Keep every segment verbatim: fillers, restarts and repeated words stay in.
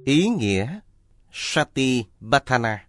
Ý nghĩa Satipatthana.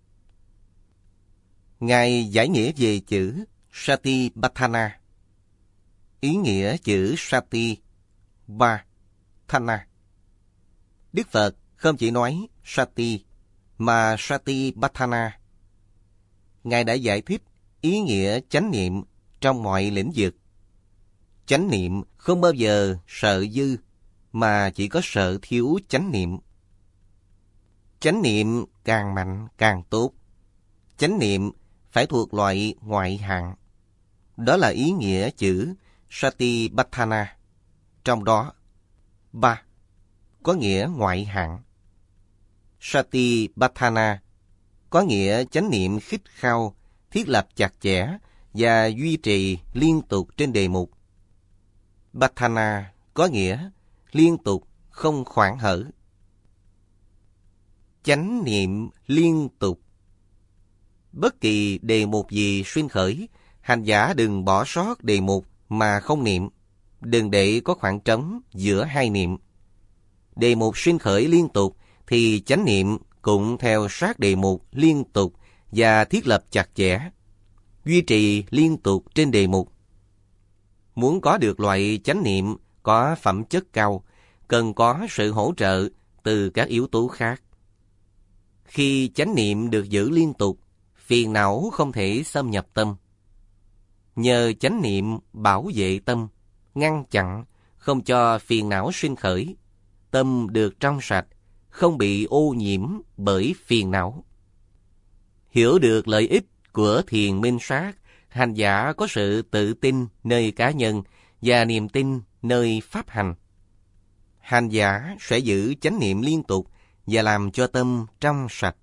Ngài giải nghĩa về chữ Satipatthana. Ý nghĩa chữ Sati và Thana. Đức Phật không chỉ nói Sati mà Satipatthana. Ngài đã giải thích ý nghĩa chánh niệm trong mọi lĩnh vực. Chánh niệm không bao giờ sợ dư, mà chỉ có sợ thiếu chánh niệm. Chánh niệm càng mạnh càng tốt. Chánh niệm phải thuộc loại ngoại hạng. Đó là ý nghĩa chữ Satipatthana. Trong đó, ba có nghĩa ngoại hạng. Satipatthana có nghĩa chánh niệm khít khao, thiết lập chặt chẽ và duy trì liên tục trên đề mục. Patthana có nghĩa liên tục, không khoảng hở. Chánh niệm liên tục. Bất kỳ đề mục gì xuyên khởi, hành giả đừng bỏ sót đề mục mà không niệm. Đừng để có khoảng trống giữa hai niệm. Đề mục xuyên khởi liên tục thì chánh niệm cũng theo sát đề mục liên tục và thiết lập chặt chẽ, duy trì liên tục trên đề mục. Muốn có được loại chánh niệm có phẩm chất cao, cần có sự hỗ trợ từ các yếu tố khác. Khi chánh niệm được giữ liên tục, phiền não không thể xâm nhập tâm. Nhờ chánh niệm bảo vệ tâm, ngăn chặn, không cho phiền não sinh khởi, tâm được trong sạch, không bị ô nhiễm bởi phiền não. Hiểu được lợi ích của thiền minh sát, hành giả có sự tự tin nơi cá nhân và niềm tin nơi pháp hành. Hành giả sẽ giữ chánh niệm liên tục và làm cho tâm trong sạch.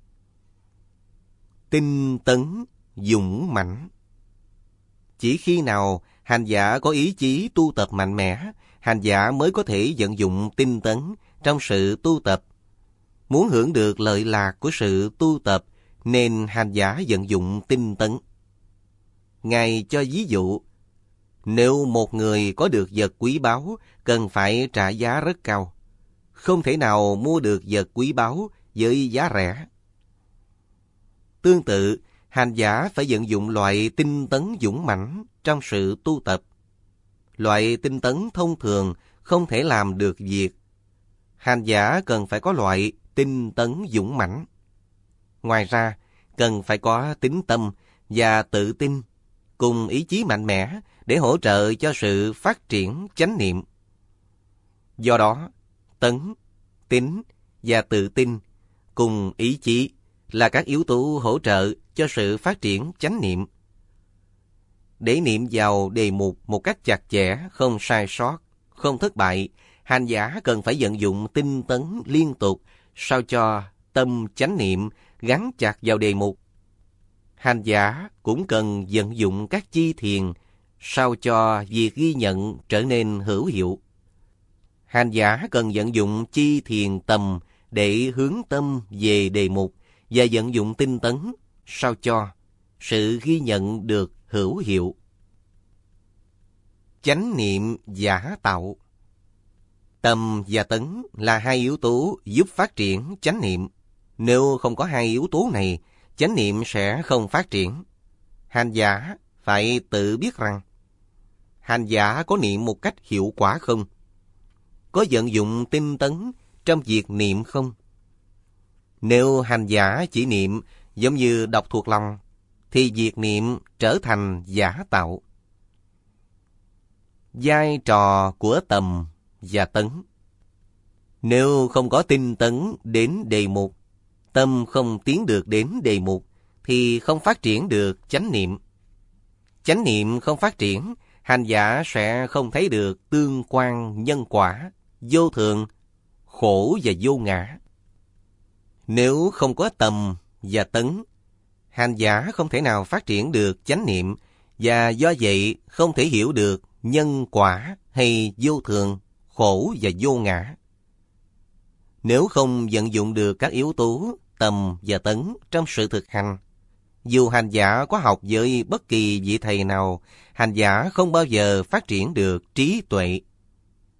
Tinh tấn, dũng mãnh. Chỉ khi nào hành giả có ý chí tu tập mạnh mẽ, hành giả mới có thể vận dụng tinh tấn trong sự tu tập. Muốn hưởng được lợi lạc của sự tu tập, nên hành giả vận dụng tinh tấn. Ngài cho ví dụ, nếu một người có được vật quý báu, cần phải trả giá rất cao. Không thể nào mua được vật quý báu với giá rẻ. Tương tự, hành giả phải vận dụng loại tinh tấn dũng mãnh trong sự tu tập. Loại tinh tấn thông thường không thể làm được việc. Hành giả cần phải có loại tinh tấn dũng mãnh. Ngoài ra, cần phải có tín tâm và tự tin, cùng ý chí mạnh mẽ để hỗ trợ cho sự phát triển chánh niệm. Do đó, tấn, tín và tự tin cùng ý chí là các yếu tố hỗ trợ cho sự phát triển chánh niệm. Để niệm vào đề mục một cách chặt chẽ, không sai sót, không thất bại, hành giả cần phải vận dụng tinh tấn liên tục sao cho tâm chánh niệm gắn chặt vào đề mục. Hành giả cũng cần vận dụng các chi thiền sao cho việc ghi nhận trở nên hữu hiệu. Hành giả cần vận dụng chi thiền tầm để hướng tâm về đề mục và vận dụng tinh tấn sao cho sự ghi nhận được hữu hiệu. Chánh niệm giả tạo. Tâm và tấn là hai yếu tố giúp phát triển chánh niệm. Nếu không có hai yếu tố này, chánh niệm sẽ không phát triển. Hành giả phải tự biết rằng hành giả có niệm một cách hiệu quả không? Có vận dụng tinh tấn trong việc niệm không? Nếu hành giả chỉ niệm giống như đọc thuộc lòng, thì việc niệm trở thành giả tạo. Vai trò của tầm và tấn. Nếu không có tinh tấn đến đề mục, tâm không tiến được đến đề mục, thì không phát triển được chánh niệm. Chánh niệm không phát triển, hành giả sẽ không thấy được tương quan nhân quả, vô thường, khổ và vô ngã. Nếu không có tầm và tấn, hành giả không thể nào phát triển được chánh niệm, và do vậy không thể hiểu được nhân quả hay vô thường, khổ và vô ngã. Nếu không vận dụng được các yếu tố tầm và tấn trong sự thực hành, dù hành giả có học với bất kỳ vị thầy nào, hành giả không bao giờ phát triển được trí tuệ.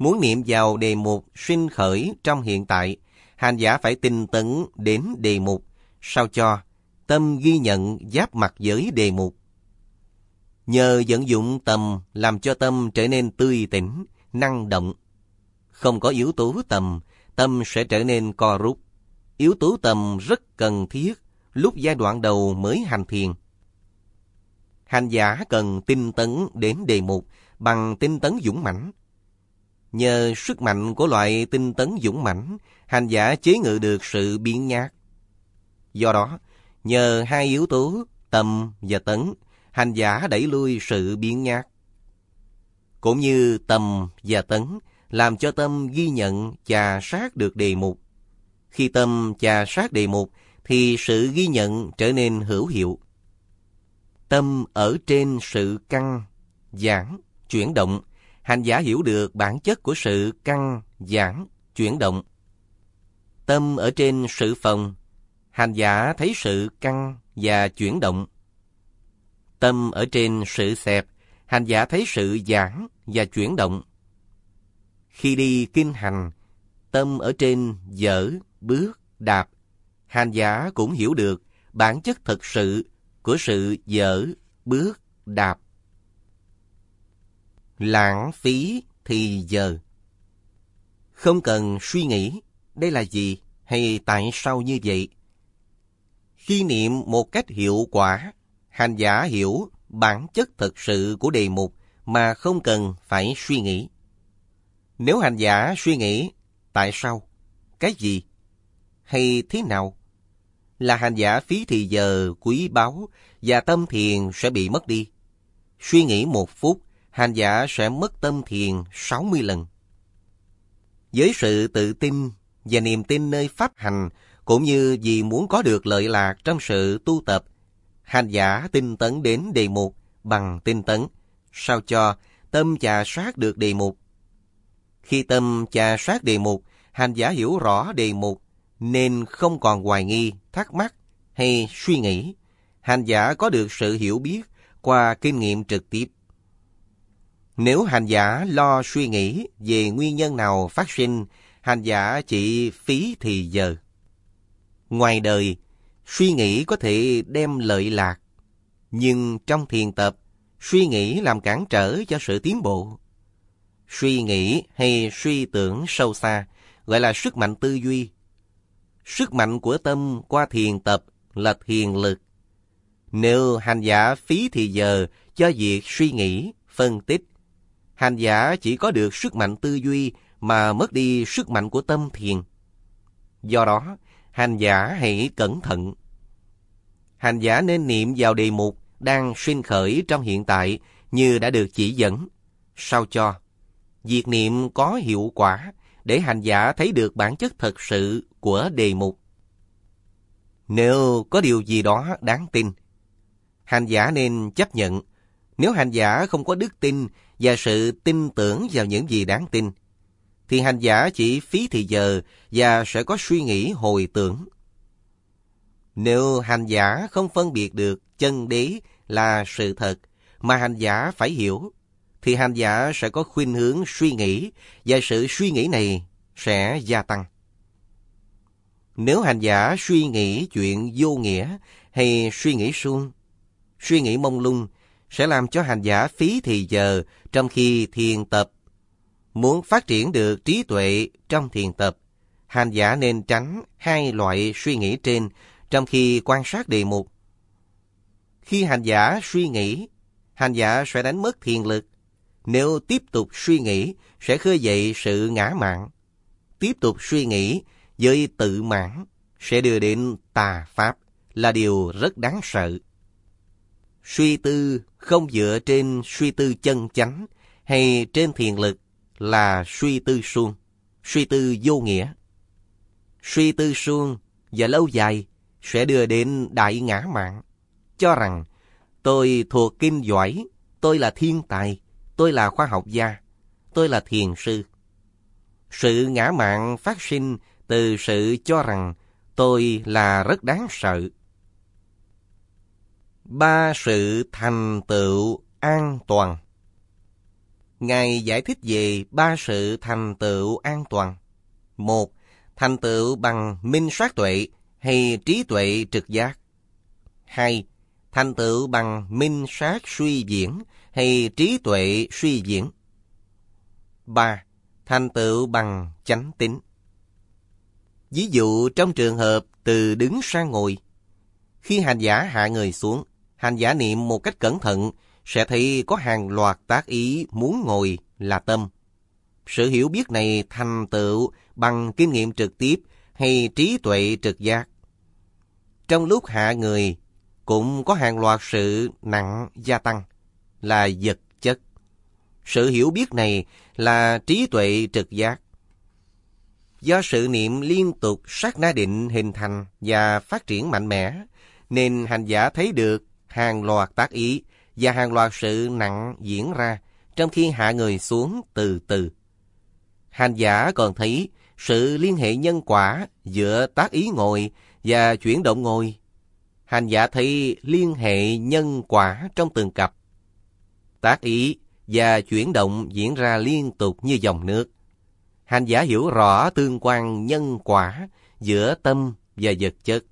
Muốn niệm vào đề mục sinh khởi trong hiện tại, hành giả phải tinh tấn đến đề mục, sao cho tâm ghi nhận giáp mặt với đề mục. Nhờ vận dụng tầm làm cho tâm trở nên tươi tỉnh, năng động. Không có yếu tố tầm, tâm sẽ trở nên co rút. Yếu tố tầm rất cần thiết lúc giai đoạn đầu mới hành thiền. Hành giả cần tinh tấn đến đề mục bằng tinh tấn dũng mãnh. Nhờ sức mạnh của loại tinh tấn dũng mãnh, hành giả chế ngự được sự biếng nhác. Do đó, nhờ hai yếu tố tầm và tấn, hành giả đẩy lui sự biếng nhác. Cũng như tầm và tấn làm cho tâm ghi nhận chà sát được đề mục. Khi tâm chà sát đề mục thì sự ghi nhận trở nên hữu hiệu. Tâm ở trên sự căng, giãn, chuyển động. Hành giả hiểu được bản chất của sự căng, giãn, chuyển động. Tâm ở trên sự phồng. Hành giả thấy sự căng và chuyển động. Tâm ở trên sự xẹp. Hành giả thấy sự giãn và chuyển động. Khi đi kinh hành, tâm ở trên dở, bước, đạp. Hành giả cũng hiểu được bản chất thực sự của sự dở, bước, đạp. Lãng phí thì giờ. Không cần suy nghĩ đây là gì hay tại sao như vậy. Khi niệm một cách hiệu quả, hành giả hiểu bản chất thực sự của đề mục mà không cần phải suy nghĩ. Nếu hành giả suy nghĩ tại sao, cái gì, hay thế nào, là hành giả phí thì giờ quý báu và tâm thiền sẽ bị mất đi. Suy nghĩ một phút, hành giả sẽ mất tâm thiền sáu mươi lần. Với sự tự tin và niềm tin nơi pháp hành, cũng như vì muốn có được lợi lạc trong sự tu tập, hành giả tinh tấn đến đề mục bằng tinh tấn, sao cho tâm chà sát được đề mục. Khi tâm chà sát đề mục, hành giả hiểu rõ đề mục, nên không còn hoài nghi, thắc mắc hay suy nghĩ. Hành giả có được sự hiểu biết qua kinh nghiệm trực tiếp. Nếu hành giả lo suy nghĩ về nguyên nhân nào phát sinh, hành giả chỉ phí thì giờ. Ngoài đời, suy nghĩ có thể đem lợi lạc, nhưng trong thiền tập, suy nghĩ làm cản trở cho sự tiến bộ. Suy nghĩ hay suy tưởng sâu xa gọi là sức mạnh tư duy. Sức mạnh của tâm qua thiền tập là thiền lực. Nếu hành giả phí thì giờ cho việc suy nghĩ, phân tích, hành giả chỉ có được sức mạnh tư duy mà mất đi sức mạnh của tâm thiền. Do đó, hành giả hãy cẩn thận. Hành giả nên niệm vào đề mục đang sinh khởi trong hiện tại như đã được chỉ dẫn, sao cho việc niệm có hiệu quả để hành giả thấy được bản chất thật sự của đề mục. Nếu có điều gì đó đáng tin, hành giả nên chấp nhận. Nếu hành giả không có đức tin và sự tin tưởng vào những gì đáng tin, thì hành giả chỉ phí thì giờ và sẽ có suy nghĩ hồi tưởng. Nếu hành giả không phân biệt được chân đế là sự thật mà hành giả phải hiểu, thì hành giả sẽ có khuynh hướng suy nghĩ và sự suy nghĩ này sẽ gia tăng. Nếu hành giả suy nghĩ chuyện vô nghĩa hay suy nghĩ suông, suy nghĩ mông lung sẽ làm cho hành giả phí thì giờ trong khi thiền tập. Muốn phát triển được trí tuệ trong thiền tập, hành giả nên tránh hai loại suy nghĩ trên trong khi quan sát đề mục. Khi hành giả suy nghĩ, hành giả sẽ đánh mất thiền lực. Nếu tiếp tục suy nghĩ, sẽ khơi dậy sự ngã mạn. Tiếp tục suy nghĩ với tự mãn sẽ đưa đến tà pháp, là điều rất đáng sợ. Suy tư không dựa trên suy tư chân chánh hay trên thiền lực là suy tư suông, suy tư vô nghĩa. Suy tư suông và lâu dài sẽ đưa đến đại ngã mạn, cho rằng tôi thuộc kinh giỏi, tôi là thiên tài, tôi là khoa học gia, tôi là thiền sư. Sự ngã mạn phát sinh từ sự cho rằng tôi là rất đáng sợ. Ba sự thành tựu an toàn. Ngài giải thích về ba sự thành tựu an toàn. Một, thành tựu bằng minh sát tuệ hay trí tuệ trực giác. Hai, thành tựu bằng minh sát suy diễn hay trí tuệ suy diễn. Ba, thành tựu bằng chánh tín. Ví dụ trong trường hợp từ đứng sang ngồi, khi hành giả hạ người xuống, hành giả niệm một cách cẩn thận, sẽ thấy có hàng loạt tác ý muốn ngồi là tâm. Sự hiểu biết này thành tựu bằng kinh nghiệm trực tiếp hay trí tuệ trực giác. Trong lúc hạ người, cũng có hàng loạt sự nặng gia tăng, là vật chất. Sự hiểu biết này là trí tuệ trực giác. Do sự niệm liên tục sát na định hình thành và phát triển mạnh mẽ, nên hành giả thấy được hàng loạt tác ý và hàng loạt sự nặng diễn ra trong khi hạ người xuống từ từ. Hành giả còn thấy sự liên hệ nhân quả giữa tác ý ngồi và chuyển động ngồi. Hành giả thấy liên hệ nhân quả trong từng cặp. Tác ý và chuyển động diễn ra liên tục như dòng nước. Hành giả hiểu rõ tương quan nhân quả giữa tâm và vật chất.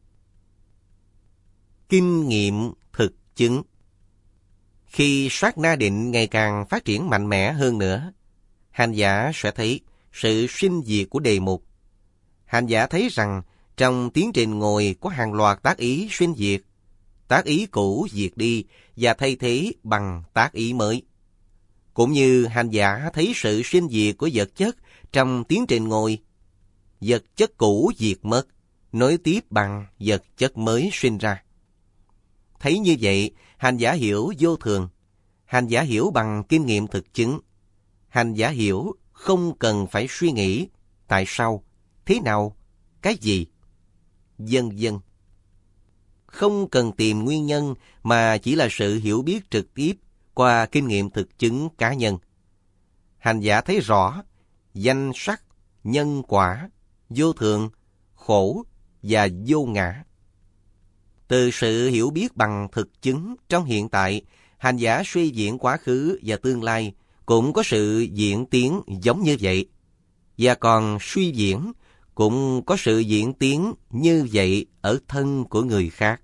Kinh nghiệm thực chứng. Khi sát na định ngày càng phát triển mạnh mẽ hơn nữa, hành giả sẽ thấy sự sinh diệt của đề mục. Hành giả thấy rằng trong tiến trình ngồi có hàng loạt tác ý sinh diệt. Tác ý cũ diệt đi và thay thế bằng tác ý mới. Cũng như hành giả thấy sự sinh diệt của vật chất trong tiến trình ngồi. Vật chất cũ diệt mất, nối tiếp bằng vật chất mới sinh ra. Thấy như vậy, hành giả hiểu vô thường. Hành giả hiểu bằng kinh nghiệm thực chứng. Hành giả hiểu không cần phải suy nghĩ tại sao, thế nào, cái gì, vân vân. Không cần tìm nguyên nhân mà chỉ là sự hiểu biết trực tiếp qua kinh nghiệm thực chứng cá nhân. Hành giả thấy rõ danh sắc, nhân quả, vô thường, khổ và vô ngã. Từ sự hiểu biết bằng thực chứng trong hiện tại, hành giả suy diễn quá khứ và tương lai cũng có sự diễn tiến giống như vậy. Và còn suy diễn cũng có sự diễn tiến như vậy ở thân của người khác.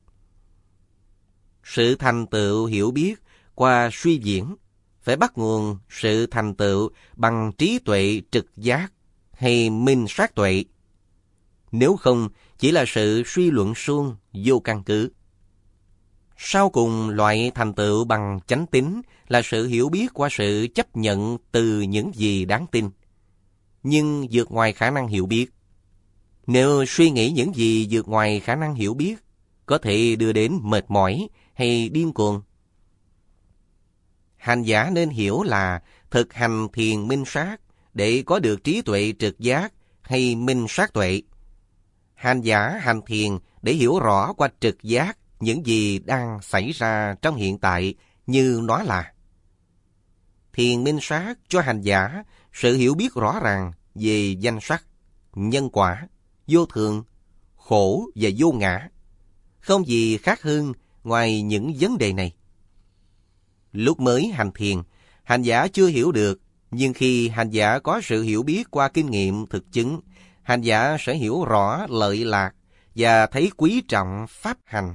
Sự thành tựu hiểu biết qua suy diễn phải bắt nguồn sự thành tựu bằng trí tuệ trực giác hay minh sát tuệ. Nếu không, chỉ là sự suy luận suông, vô căn cứ. Sau cùng, loại thành tựu bằng chánh tín là sự hiểu biết qua sự chấp nhận từ những gì đáng tin, nhưng vượt ngoài khả năng hiểu biết. Nếu suy nghĩ những gì vượt ngoài khả năng hiểu biết, có thể đưa đến mệt mỏi hay điên cuồng. Hành giả nên hiểu là thực hành thiền minh sát để có được trí tuệ trực giác hay minh sát tuệ. Hành giả hành thiền để hiểu rõ qua trực giác những gì đang xảy ra trong hiện tại như nó là. Thiền minh sát cho hành giả sự hiểu biết rõ ràng về danh sắc, nhân quả, vô thường, khổ và vô ngã. Không gì khác hơn ngoài những vấn đề này. Lúc mới hành thiền, hành giả chưa hiểu được, nhưng khi hành giả có sự hiểu biết qua kinh nghiệm thực chứng, hành giả sẽ hiểu rõ lợi lạc và thấy quý trọng pháp hành.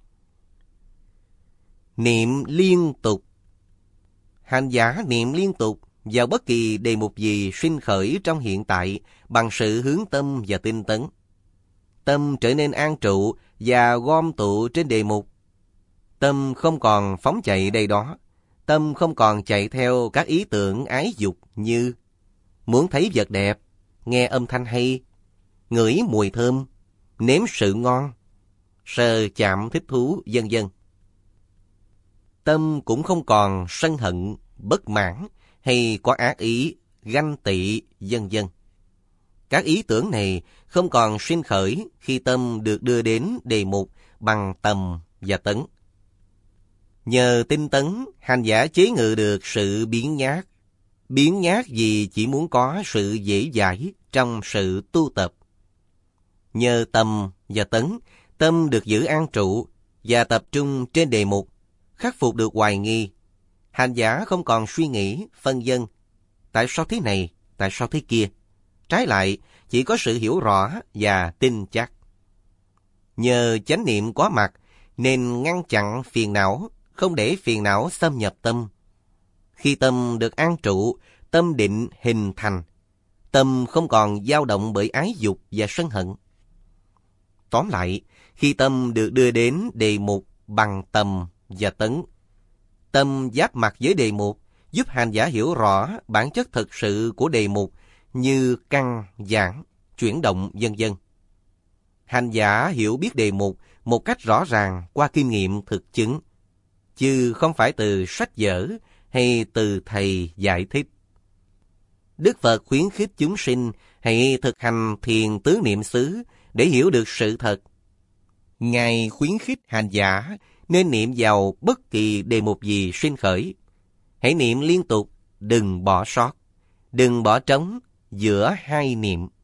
Niệm liên tục. Hành giả niệm liên tục vào bất kỳ đề mục gì sinh khởi trong hiện tại bằng sự hướng tâm và tinh tấn. Tâm trở nên an trụ và gom tụ trên đề mục. Tâm không còn phóng chạy đây đó. Tâm không còn chạy theo các ý tưởng ái dục như muốn thấy vật đẹp, nghe âm thanh hay, ngửi mùi thơm, nếm sự ngon, sờ chạm thích thú, vân vân. Tâm cũng không còn sân hận, bất mãn hay có ác ý, ganh tị, vân vân. Các ý tưởng này không còn sinh khởi khi tâm được đưa đến đề mục bằng tầm và tấn. Nhờ tinh tấn, hành giả chế ngự được sự biếng nhác. Biếng nhác vì chỉ muốn có sự dễ dãi trong sự tu tập. Nhờ tầm và tấn, tâm được giữ an trụ và tập trung trên đề mục, khắc phục được hoài nghi. Hành giả không còn suy nghĩ, phân vân. Tại sao thế này? Tại sao thế kia? Trái lại, chỉ có sự hiểu rõ và tin chắc. Nhờ chánh niệm có mặt, nên ngăn chặn phiền não, không để phiền não xâm nhập tâm. Khi tâm được an trụ, tâm định hình thành. Tâm không còn dao động bởi ái dục và sân hận. Tóm lại, khi tâm được đưa đến đề mục bằng tầm và tấn, tâm giáp mặt với đề mục, giúp hành giả hiểu rõ bản chất thực sự của đề mục như căn, giảng, chuyển động, vân vân. Hành giả hiểu biết đề mục một cách rõ ràng qua kinh nghiệm thực chứng, chứ không phải từ sách vở hay từ thầy giải thích. Đức Phật khuyến khích chúng sinh hãy thực hành thiền tứ niệm xứ để hiểu được sự thật. Ngài khuyến khích hành giả nên niệm vào bất kỳ đề mục gì sinh khởi. Hãy niệm liên tục, đừng bỏ sót, đừng bỏ trống giữa hai niệm.